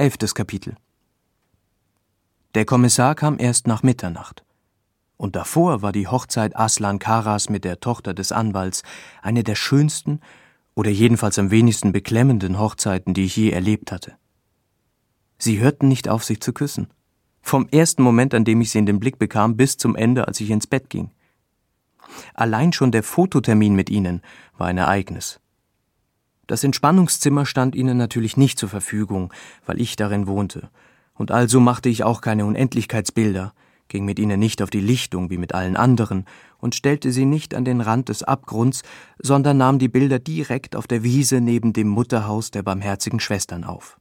11. Kapitel. Der Kommissar kam erst nach Mitternacht. Und davor war die Hochzeit Aslan Karas mit der Tochter des Anwalts eine der schönsten oder jedenfalls am wenigsten beklemmenden Hochzeiten, die ich je erlebt hatte. Sie hörten nicht auf, sich zu küssen. Vom ersten Moment, an dem ich sie in den Blick bekam, bis zum Ende, als ich ins Bett ging. Allein schon der Fototermin mit ihnen war ein Ereignis. Das Entspannungszimmer stand ihnen natürlich nicht zur Verfügung, weil ich darin wohnte, und also machte ich auch keine Unendlichkeitsbilder, ging mit ihnen nicht auf die Lichtung wie mit allen anderen und stellte sie nicht an den Rand des Abgrunds, sondern nahm die Bilder direkt auf der Wiese neben dem Mutterhaus der Barmherzigen Schwestern auf.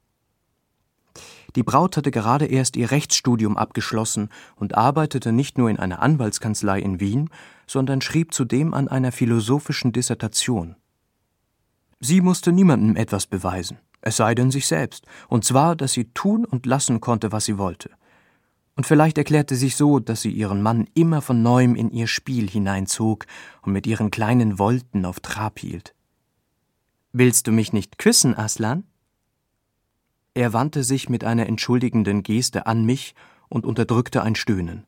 Die Braut hatte gerade erst ihr Rechtsstudium abgeschlossen und arbeitete nicht nur in einer Anwaltskanzlei in Wien, sondern schrieb zudem an einer philosophischen Dissertation. Sie musste niemandem etwas beweisen, es sei denn sich selbst, und zwar, dass sie tun und lassen konnte, was sie wollte. Und vielleicht erklärte sich so, dass sie ihren Mann immer von neuem in ihr Spiel hineinzog und mit ihren kleinen Volten auf Trab hielt. »Willst du mich nicht küssen, Aslan?« Er wandte sich mit einer entschuldigenden Geste an mich und unterdrückte ein Stöhnen.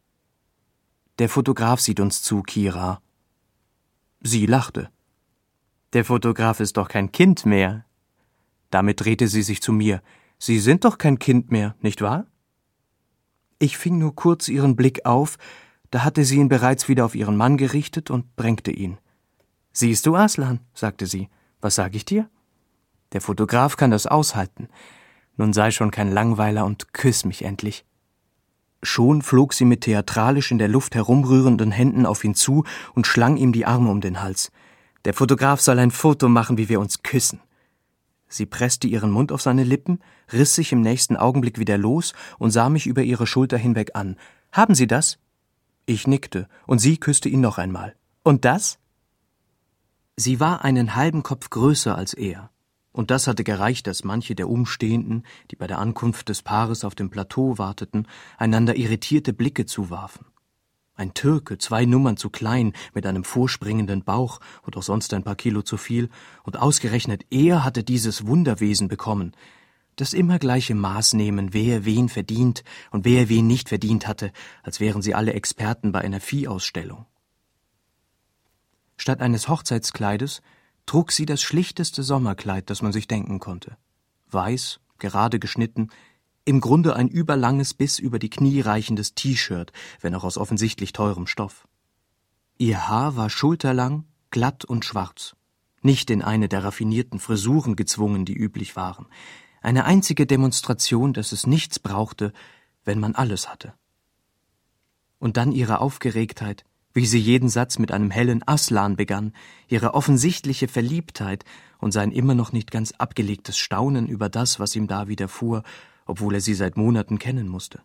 »Der Fotograf sieht uns zu, Kira.« Sie lachte. »Der Fotograf ist doch kein Kind mehr.« Damit drehte sie sich zu mir. »Sie sind doch kein Kind mehr, nicht wahr?« Ich fing nur kurz ihren Blick auf, da hatte sie ihn bereits wieder auf ihren Mann gerichtet und drängte ihn. »Siehst du, Aslan«, sagte sie, »was sag ich dir? Der Fotograf kann das aushalten. Nun sei schon kein Langweiler und küss mich endlich.« Schon flog sie mit theatralisch in der Luft herumrührenden Händen auf ihn zu und schlang ihm die Arme um den Hals. »Der Fotograf soll ein Foto machen, wie wir uns küssen.« Sie presste ihren Mund auf seine Lippen, riss sich im nächsten Augenblick wieder los und sah mich über ihre Schulter hinweg an. »Haben Sie das?« Ich nickte, und sie küsste ihn noch einmal. »Und das?« Sie war einen halben Kopf größer als er, und das hatte gereicht, dass manche der Umstehenden, die bei der Ankunft des Paares auf dem Plateau warteten, einander irritierte Blicke zuwarfen. Ein Türke, 2 Nummern zu klein, mit einem vorspringenden Bauch und auch sonst ein paar Kilo zu viel, und ausgerechnet er hatte dieses Wunderwesen bekommen, das immer gleiche Maß nehmen, wer wen verdient und wer wen nicht verdient hatte, als wären sie alle Experten bei einer Viehausstellung. Statt eines Hochzeitskleides trug sie das schlichteste Sommerkleid, das man sich denken konnte. Weiß, gerade geschnitten, im Grunde ein überlanges, bis über die Knie reichendes T-Shirt, wenn auch aus offensichtlich teurem Stoff. Ihr Haar war schulterlang, glatt und schwarz, nicht in eine der raffinierten Frisuren gezwungen, die üblich waren. Eine einzige Demonstration, dass es nichts brauchte, wenn man alles hatte. Und dann ihre Aufgeregtheit, wie sie jeden Satz mit einem hellen Aslan begann, ihre offensichtliche Verliebtheit und sein immer noch nicht ganz abgelegtes Staunen über das, was ihm da widerfuhr, obwohl er sie seit Monaten kennen musste.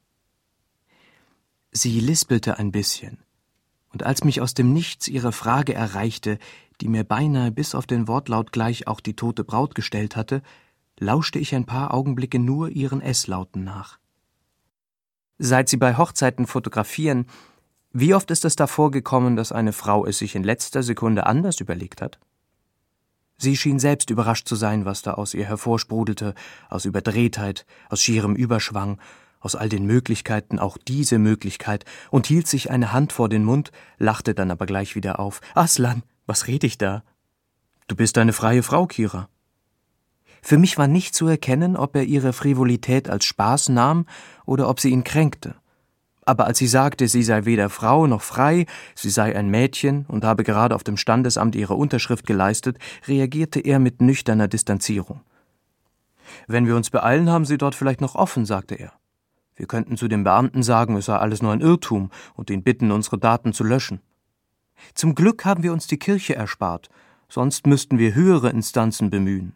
Sie lispelte ein bisschen, und als mich aus dem Nichts ihre Frage erreichte, die mir beinahe bis auf den Wortlaut gleich auch die tote Braut gestellt hatte, lauschte ich ein paar Augenblicke nur ihren S-Lauten nach. »Seit Sie bei Hochzeiten fotografieren, wie oft ist es da vorgekommen, dass eine Frau es sich in letzter Sekunde anders überlegt hat?« Sie schien selbst überrascht zu sein, was da aus ihr hervorsprudelte, aus Überdrehtheit, aus schierem Überschwang, aus all den Möglichkeiten, auch diese Möglichkeit, und hielt sich eine Hand vor den Mund, lachte dann aber gleich wieder auf. »Aslan, was red ich da?« »Du bist eine freie Frau, Kira.« Für mich war nicht zu erkennen, ob er ihre Frivolität als Spaß nahm oder ob sie ihn kränkte. Aber als sie sagte, sie sei weder Frau noch frei, sie sei ein Mädchen und habe gerade auf dem Standesamt ihre Unterschrift geleistet, reagierte er mit nüchterner Distanzierung. »Wenn wir uns beeilen, haben Sie dort vielleicht noch offen«, sagte er. »Wir könnten zu dem Beamten sagen, es sei alles nur ein Irrtum und ihn bitten, unsere Daten zu löschen. Zum Glück haben wir uns die Kirche erspart, sonst müssten wir höhere Instanzen bemühen.«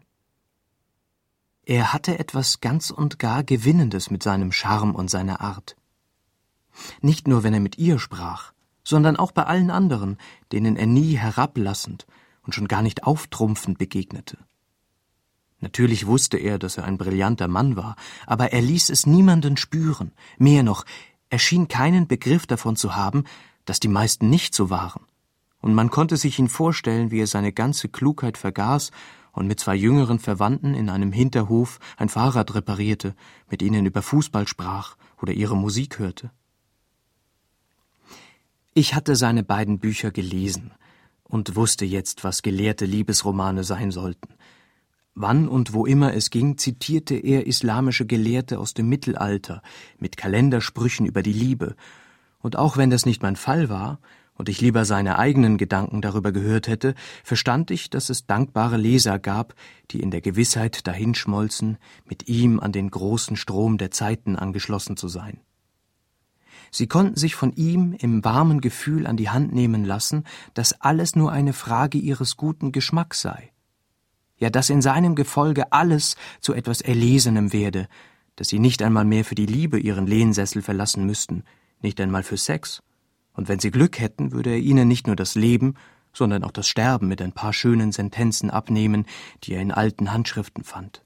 Er hatte etwas ganz und gar Gewinnendes mit seinem Charme und seiner Art. Nicht nur, wenn er mit ihr sprach, sondern auch bei allen anderen, denen er nie herablassend und schon gar nicht auftrumpfend begegnete. Natürlich wusste er, dass er ein brillanter Mann war, aber er ließ es niemanden spüren. Mehr noch, er schien keinen Begriff davon zu haben, dass die meisten nicht so waren. Und man konnte sich ihn vorstellen, wie er seine ganze Klugheit vergaß und mit 2 jüngeren Verwandten in einem Hinterhof ein Fahrrad reparierte, mit ihnen über Fußball sprach oder ihre Musik hörte. Ich hatte seine beiden Bücher gelesen und wusste jetzt, was gelehrte Liebesromane sein sollten. Wann und wo immer es ging, zitierte er islamische Gelehrte aus dem Mittelalter mit Kalendersprüchen über die Liebe, und auch wenn das nicht mein Fall war und ich lieber seine eigenen Gedanken darüber gehört hätte, verstand ich, dass es dankbare Leser gab, die in der Gewissheit dahinschmolzen, mit ihm an den großen Strom der Zeiten angeschlossen zu sein. Sie konnten sich von ihm im warmen Gefühl an die Hand nehmen lassen, dass alles nur eine Frage ihres guten Geschmacks sei. Ja, dass in seinem Gefolge alles zu etwas Erlesenem werde, dass sie nicht einmal mehr für die Liebe ihren Lehnsessel verlassen müssten, nicht einmal für Sex. Und wenn sie Glück hätten, würde er ihnen nicht nur das Leben, sondern auch das Sterben mit ein paar schönen Sentenzen abnehmen, die er in alten Handschriften fand.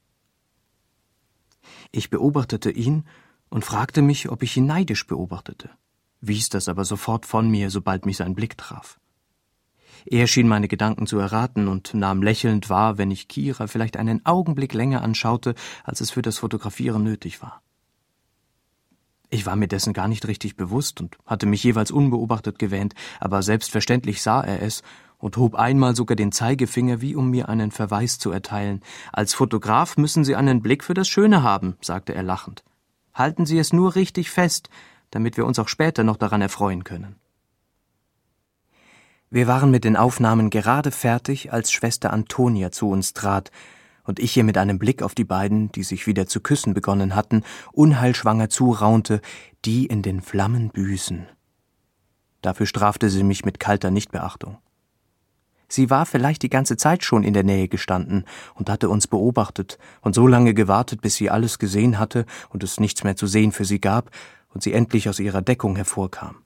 Ich beobachtete ihn und fragte mich, ob ich ihn neidisch beobachtete, wies das aber sofort von mir, sobald mich sein Blick traf. Er schien meine Gedanken zu erraten und nahm lächelnd wahr, wenn ich Kira vielleicht einen Augenblick länger anschaute, als es für das Fotografieren nötig war. Ich war mir dessen gar nicht richtig bewusst und hatte mich jeweils unbeobachtet gewähnt, aber selbstverständlich sah er es und hob einmal sogar den Zeigefinger, wie um mir einen Verweis zu erteilen. »Als Fotograf müssen Sie einen Blick für das Schöne haben«, sagte er lachend. »Halten Sie es nur richtig fest, damit wir uns auch später noch daran erfreuen können.« Wir waren mit den Aufnahmen gerade fertig, als Schwester Antonia zu uns trat und ich ihr mit einem Blick auf die beiden, die sich wieder zu küssen begonnen hatten, unheilschwanger zuraunte, die in den Flammen büßen. Dafür strafte sie mich mit kalter Nichtbeachtung. Sie war vielleicht die ganze Zeit schon in der Nähe gestanden und hatte uns beobachtet und so lange gewartet, bis sie alles gesehen hatte und es nichts mehr zu sehen für sie gab und sie endlich aus ihrer Deckung hervorkam.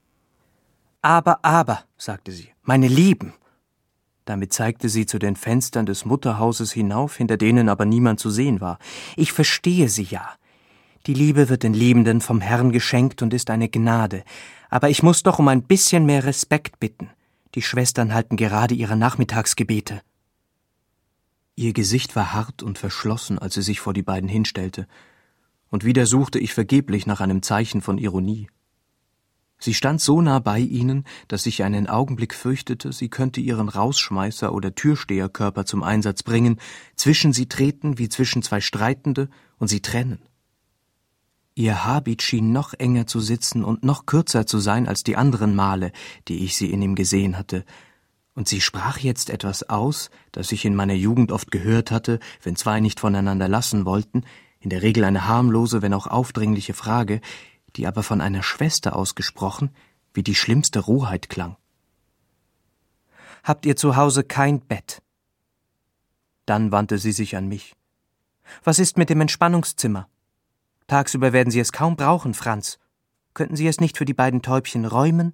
Aber, sagte sie, meine Lieben. Damit zeigte sie zu den Fenstern des Mutterhauses hinauf, hinter denen aber niemand zu sehen war. Ich verstehe Sie ja. Die Liebe wird den Liebenden vom Herrn geschenkt und ist eine Gnade. Aber ich muss doch um ein bisschen mehr Respekt bitten. Die Schwestern halten gerade ihre Nachmittagsgebete. Ihr Gesicht war hart und verschlossen, als sie sich vor die beiden hinstellte. Und wieder suchte ich vergeblich nach einem Zeichen von Ironie. Sie stand so nah bei ihnen, dass ich einen Augenblick fürchtete, sie könnte ihren Rausschmeißer- oder Türsteherkörper zum Einsatz bringen, zwischen sie treten wie zwischen 2 Streitende und sie trennen. Ihr Habit schien noch enger zu sitzen und noch kürzer zu sein als die anderen Male, die ich sie in ihm gesehen hatte, und sie sprach jetzt etwas aus, das ich in meiner Jugend oft gehört hatte, wenn 2 nicht voneinander lassen wollten, in der Regel eine harmlose, wenn auch aufdringliche Frage, die aber von einer Schwester ausgesprochen wie die schlimmste Rohheit klang. »Habt ihr zu Hause kein Bett?« Dann wandte sie sich an mich. »Was ist mit dem Entspannungszimmer? Tagsüber werden Sie es kaum brauchen, Franz. Könnten Sie es nicht für die beiden Täubchen räumen?«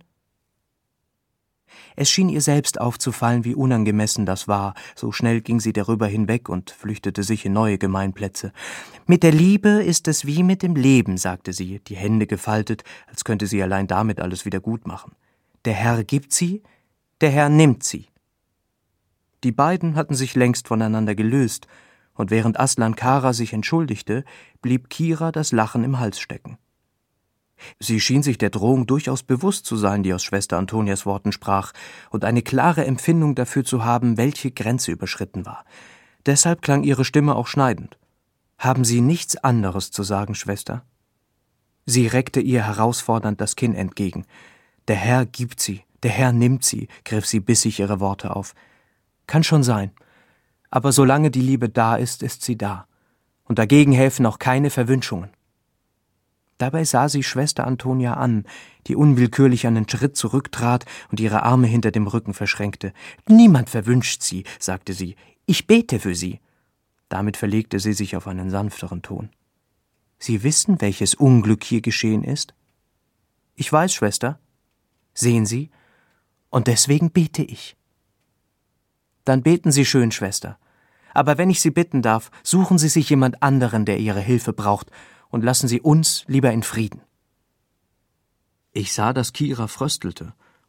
Es schien ihr selbst aufzufallen, wie unangemessen das war. So schnell ging sie darüber hinweg und flüchtete sich in neue Gemeinplätze. »Mit der Liebe ist es wie mit dem Leben«, sagte sie, die Hände gefaltet, als könnte sie allein damit alles wieder gut machen. »Der Herr gibt sie, der Herr nimmt sie.« Die beiden hatten sich längst voneinander gelöst, und während Aslan Kara sich entschuldigte, blieb Kira das Lachen im Hals stecken. Sie schien sich der Drohung durchaus bewusst zu sein, die aus Schwester Antonias Worten sprach, und eine klare Empfindung dafür zu haben, welche Grenze überschritten war. Deshalb klang ihre Stimme auch schneidend. »Haben Sie nichts anderes zu sagen, Schwester?« Sie reckte ihr herausfordernd das Kinn entgegen. »Der Herr gibt sie, der Herr nimmt sie«, griff sie bissig ihre Worte auf. »Kann schon sein. Aber solange die Liebe da ist, ist sie da. Und dagegen helfen auch keine Verwünschungen.« Dabei sah sie Schwester Antonia an, die unwillkürlich einen Schritt zurücktrat und ihre Arme hinter dem Rücken verschränkte. »Niemand verwünscht Sie«, sagte sie. »Ich bete für Sie.« Damit verlegte sie sich auf einen sanfteren Ton. »Sie wissen, welches Unglück hier geschehen ist?« »Ich weiß, Schwester.« »Sehen Sie? Und deswegen bete ich.« »Dann beten Sie schön, Schwester. Aber wenn ich Sie bitten darf, suchen Sie sich jemand anderen, der Ihre Hilfe braucht, und lassen Sie uns lieber in Frieden.« Ich sah, dass Kira fröstelte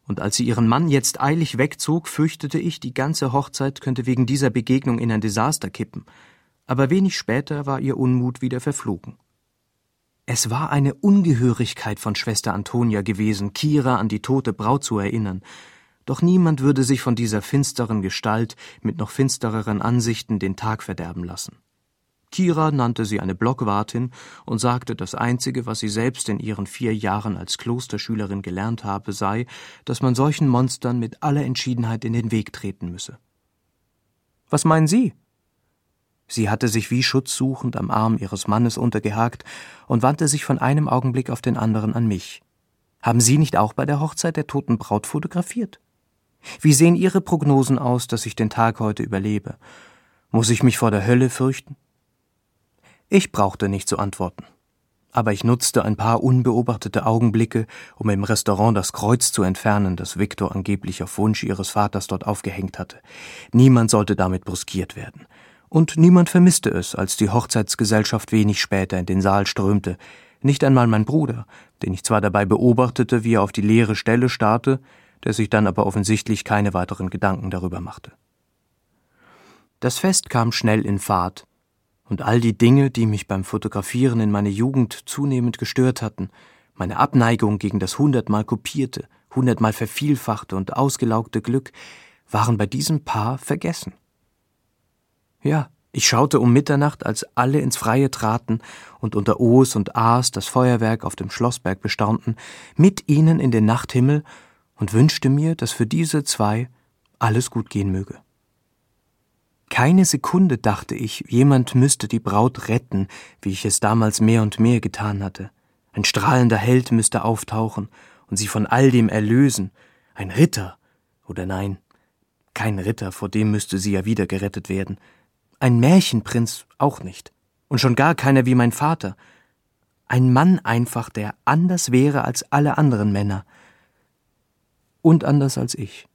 und als sie ihren Mann jetzt eilig wegzog, fürchtete ich, die ganze Hochzeit könnte wegen dieser Begegnung in ein Desaster kippen, aber wenig später war ihr Unmut wieder verflogen. Es war eine Ungehörigkeit von Schwester Antonia gewesen, Kira an die tote Braut zu erinnern, doch niemand würde sich von dieser finsteren Gestalt mit noch finstereren Ansichten den Tag verderben lassen. Kira nannte sie eine Blockwartin und sagte, das Einzige, was sie selbst in ihren 4 Jahren als Klosterschülerin gelernt habe, sei, dass man solchen Monstern mit aller Entschiedenheit in den Weg treten müsse. »Was meinen Sie?« Sie hatte sich wie schutzsuchend am Arm ihres Mannes untergehakt und wandte sich von einem Augenblick auf den anderen an mich. »Haben Sie nicht auch bei der Hochzeit der toten Braut fotografiert? Wie sehen Ihre Prognosen aus, dass ich den Tag heute überlebe? Muss ich mich vor der Hölle fürchten?« Ich brauchte nicht zu antworten, aber ich nutzte ein paar unbeobachtete Augenblicke, um im Restaurant das Kreuz zu entfernen, das Viktor angeblich auf Wunsch ihres Vaters dort aufgehängt hatte. Niemand sollte damit brüskiert werden. Und niemand vermisste es, als die Hochzeitsgesellschaft wenig später in den Saal strömte. Nicht einmal mein Bruder, den ich zwar dabei beobachtete, wie er auf die leere Stelle starrte, der sich dann aber offensichtlich keine weiteren Gedanken darüber machte. Das Fest kam schnell in Fahrt, und all die Dinge, die mich beim Fotografieren in meiner Jugend zunehmend gestört hatten, meine Abneigung gegen das 100-mal kopierte, 100-mal vervielfachte und ausgelaugte Glück, waren bei diesem Paar vergessen. Ja, ich schaute um Mitternacht, als alle ins Freie traten und unter O's und A's das Feuerwerk auf dem Schlossberg bestaunten, mit ihnen in den Nachthimmel und wünschte mir, dass für diese 2 alles gut gehen möge. Keine Sekunde dachte ich, jemand müsste die Braut retten, wie ich es damals mehr und mehr getan hatte. Ein strahlender Held müsste auftauchen und sie von all dem erlösen. Ein Ritter, oder nein, kein Ritter, vor dem müsste sie ja wieder gerettet werden. Ein Märchenprinz auch nicht. Und schon gar keiner wie mein Vater. Ein Mann einfach, der anders wäre als alle anderen Männer. Und anders als ich.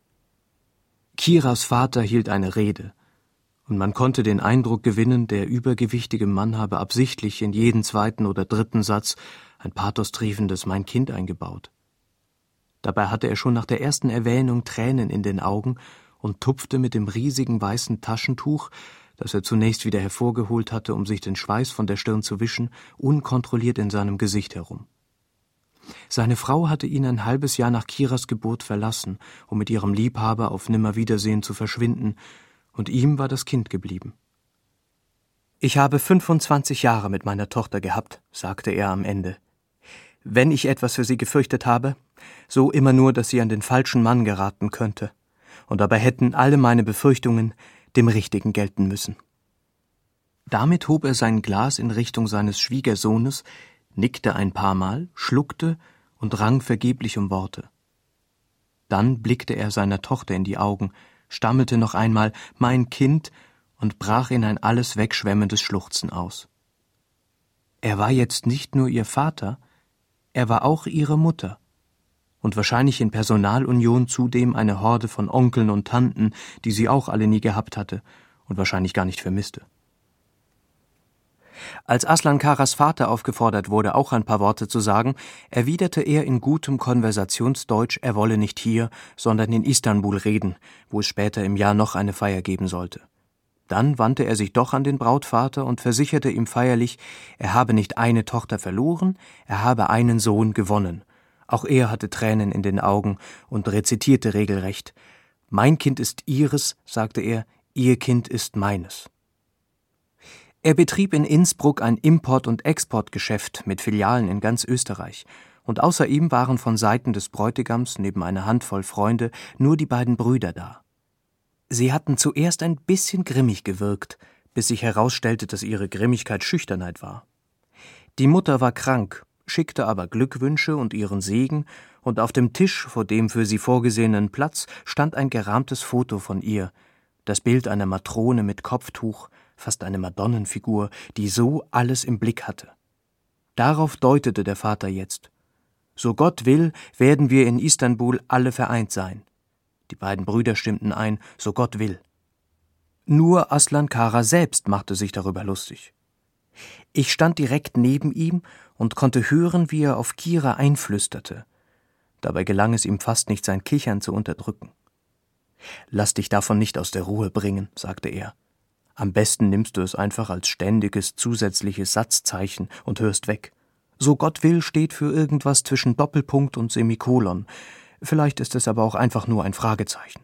Kiras Vater hielt eine Rede. Und man konnte den Eindruck gewinnen, der übergewichtige Mann habe absichtlich in jeden 2. oder 3. Satz ein pathostriefendes »Mein Kind« eingebaut. Dabei hatte er schon nach der ersten Erwähnung Tränen in den Augen und tupfte mit dem riesigen weißen Taschentuch, das er zunächst wieder hervorgeholt hatte, um sich den Schweiß von der Stirn zu wischen, unkontrolliert in seinem Gesicht herum. Seine Frau hatte ihn ein halbes Jahr nach Kiras Geburt verlassen, um mit ihrem Liebhaber auf Nimmerwiedersehen zu verschwinden, und ihm war das Kind geblieben. »Ich habe 25 Jahre mit meiner Tochter gehabt«, sagte er am Ende. »Wenn ich etwas für sie gefürchtet habe, so immer nur, dass sie an den falschen Mann geraten könnte. Und dabei hätten alle meine Befürchtungen dem Richtigen gelten müssen.« Damit hob er sein Glas in Richtung seines Schwiegersohnes, nickte ein paar Mal, schluckte und rang vergeblich um Worte. Dann blickte er seiner Tochter in die Augen, stammelte noch einmal »Mein Kind« und brach in ein alles wegschwemmendes Schluchzen aus. Er war jetzt nicht nur ihr Vater, er war auch ihre Mutter. Und wahrscheinlich in Personalunion zudem eine Horde von Onkeln und Tanten, die sie auch alle nie gehabt hatte und wahrscheinlich gar nicht vermisste. Als Aslan Karas Vater aufgefordert wurde, auch ein paar Worte zu sagen, erwiderte er in gutem Konversationsdeutsch, er wolle nicht hier, sondern in Istanbul reden, wo es später im Jahr noch eine Feier geben sollte. Dann wandte er sich doch an den Brautvater und versicherte ihm feierlich, er habe nicht eine Tochter verloren, er habe einen Sohn gewonnen. Auch er hatte Tränen in den Augen und rezitierte regelrecht. »Mein Kind ist Ihres«, sagte er, »Ihr Kind ist meines.« Er betrieb in Innsbruck ein Import- und Exportgeschäft mit Filialen in ganz Österreich, und außer ihm waren von Seiten des Bräutigams neben einer Handvoll Freunde nur die beiden Brüder da. Sie hatten zuerst ein bisschen grimmig gewirkt, bis sich herausstellte, dass ihre Grimmigkeit Schüchternheit war. Die Mutter war krank, schickte aber Glückwünsche und ihren Segen, und auf dem Tisch vor dem für sie vorgesehenen Platz stand ein gerahmtes Foto von ihr, das Bild einer Matrone mit Kopftuch, fast eine Madonnenfigur, die so alles im Blick hatte. Darauf deutete der Vater jetzt. »So Gott will, werden wir in Istanbul alle vereint sein.« Die beiden Brüder stimmten ein, »So Gott will.« Nur Aslan Kara selbst machte sich darüber lustig. Ich stand direkt neben ihm und konnte hören, wie er auf Kira einflüsterte. Dabei gelang es ihm fast nicht, sein Kichern zu unterdrücken. »Lass dich davon nicht aus der Ruhe bringen«, sagte er. »Am besten nimmst du es einfach als ständiges, zusätzliches Satzzeichen und hörst weg. So Gott will steht für irgendwas zwischen Doppelpunkt und Semikolon. Vielleicht ist es aber auch einfach nur ein Fragezeichen.«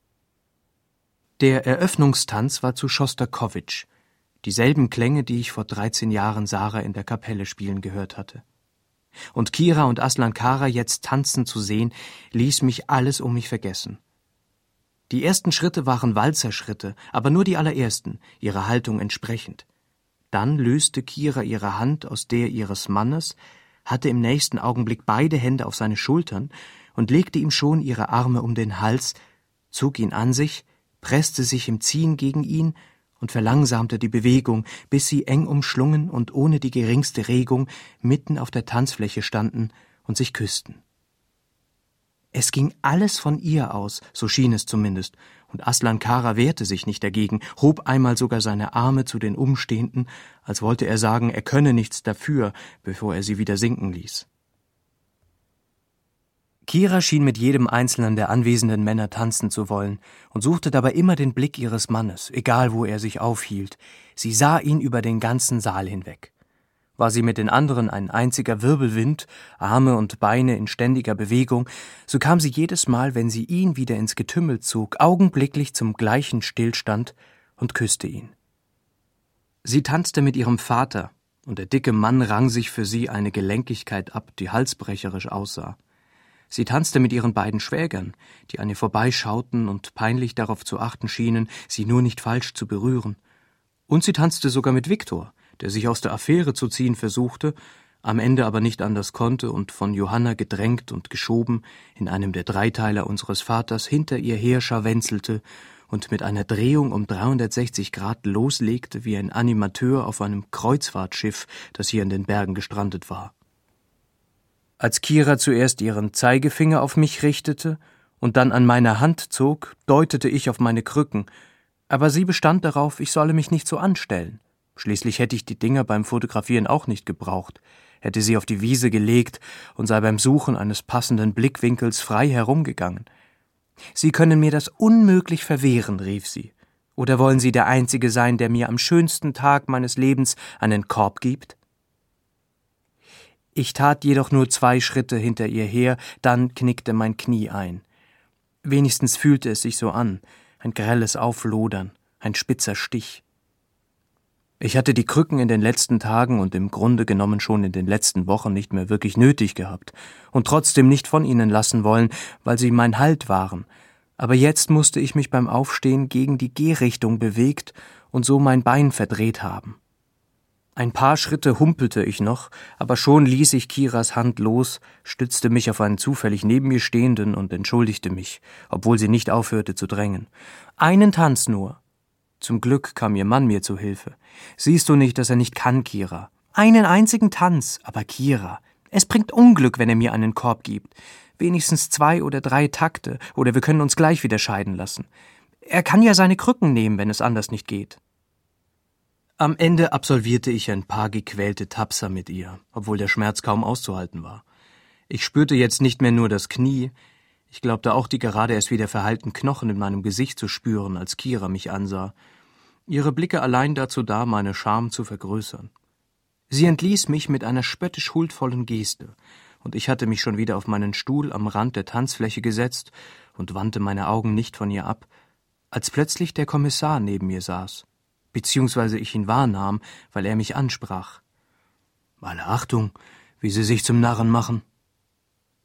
Der Eröffnungstanz war zu Schostakowitsch, dieselben Klänge, die ich vor 13 Jahren Sarah in der Kapelle spielen gehört hatte. Und Kira und Aslan Kara jetzt tanzen zu sehen, ließ mich alles um mich vergessen. Die ersten Schritte waren Walzerschritte, aber nur die allerersten, ihrer Haltung entsprechend. Dann löste Kira ihre Hand aus der ihres Mannes, hatte im nächsten Augenblick beide Hände auf seine Schultern und legte ihm schon ihre Arme um den Hals, zog ihn an sich, presste sich im Ziehen gegen ihn und verlangsamte die Bewegung, bis sie eng umschlungen und ohne die geringste Regung mitten auf der Tanzfläche standen und sich küssten. Es ging alles von ihr aus, so schien es zumindest, und Aslan Kara wehrte sich nicht dagegen, hob einmal sogar seine Arme zu den Umstehenden, als wollte er sagen, er könne nichts dafür, bevor er sie wieder sinken ließ. Kira schien mit jedem einzelnen der anwesenden Männer tanzen zu wollen und suchte dabei immer den Blick ihres Mannes, egal wo er sich aufhielt. Sie sah ihn über den ganzen Saal hinweg. War sie mit den anderen ein einziger Wirbelwind, Arme und Beine in ständiger Bewegung, so kam sie jedes Mal, wenn sie ihn wieder ins Getümmel zog, augenblicklich zum gleichen Stillstand und küsste ihn. Sie tanzte mit ihrem Vater, und der dicke Mann rang sich für sie eine Gelenkigkeit ab, die halsbrecherisch aussah. Sie tanzte mit ihren beiden Schwägern, die an ihr vorbeischauten und peinlich darauf zu achten schienen, sie nur nicht falsch zu berühren. Und sie tanzte sogar mit Viktor, der sich aus der Affäre zu ziehen versuchte, am Ende aber nicht anders konnte und von Johanna gedrängt und geschoben in einem der Dreiteiler unseres Vaters hinter ihr her scharwenzelte und mit einer Drehung um 360 Grad loslegte wie ein Animateur auf einem Kreuzfahrtschiff, das hier in den Bergen gestrandet war. Als Kira zuerst ihren Zeigefinger auf mich richtete und dann an meiner Hand zog, deutete ich auf meine Krücken, aber sie bestand darauf, ich solle mich nicht so anstellen. Schließlich hätte ich die Dinger beim Fotografieren auch nicht gebraucht, hätte sie auf die Wiese gelegt und sei beim Suchen eines passenden Blickwinkels frei herumgegangen. »Sie können mir das unmöglich verwehren«, rief sie. »Oder wollen Sie der Einzige sein, der mir am schönsten Tag meines Lebens einen Korb gibt?« Ich tat jedoch nur 2 Schritte hinter ihr her, dann knickte mein Knie ein. Wenigstens fühlte es sich so an, ein grelles Auflodern, ein spitzer Stich. Ich hatte die Krücken in den letzten Tagen und im Grunde genommen schon in den letzten Wochen nicht mehr wirklich nötig gehabt und trotzdem nicht von ihnen lassen wollen, weil sie mein Halt waren. Aber jetzt musste ich mich beim Aufstehen gegen die Gehrichtung bewegt und so mein Bein verdreht haben. Ein paar Schritte humpelte ich noch, aber schon ließ ich Kiras Hand los, stützte mich auf einen zufällig neben mir Stehenden und entschuldigte mich, obwohl sie nicht aufhörte zu drängen. »Einen Tanz nur.« Zum Glück kam ihr Mann mir zu Hilfe. »Siehst du nicht, dass er nicht kann, Kira?« »Einen einzigen Tanz, aber Kira, es bringt Unglück, wenn er mir einen Korb gibt. Wenigstens 2 oder 3 Takte, oder wir können uns gleich wieder scheiden lassen. Er kann ja seine Krücken nehmen, wenn es anders nicht geht.« Am Ende absolvierte ich ein paar gequälte Tapser mit ihr, obwohl der Schmerz kaum auszuhalten war. Ich spürte jetzt nicht mehr nur das Knie, ich glaubte auch die gerade erst wieder verheilten Knochen in meinem Gesicht zu spüren, als Kira mich ansah. Ihre Blicke allein dazu da, meine Scham zu vergrößern. Sie entließ mich mit einer spöttisch huldvollen Geste, und ich hatte mich schon wieder auf meinen Stuhl am Rand der Tanzfläche gesetzt und wandte meine Augen nicht von ihr ab, als plötzlich der Kommissar neben mir saß, beziehungsweise ich ihn wahrnahm, weil er mich ansprach. »Alle Achtung, wie Sie sich zum Narren machen«,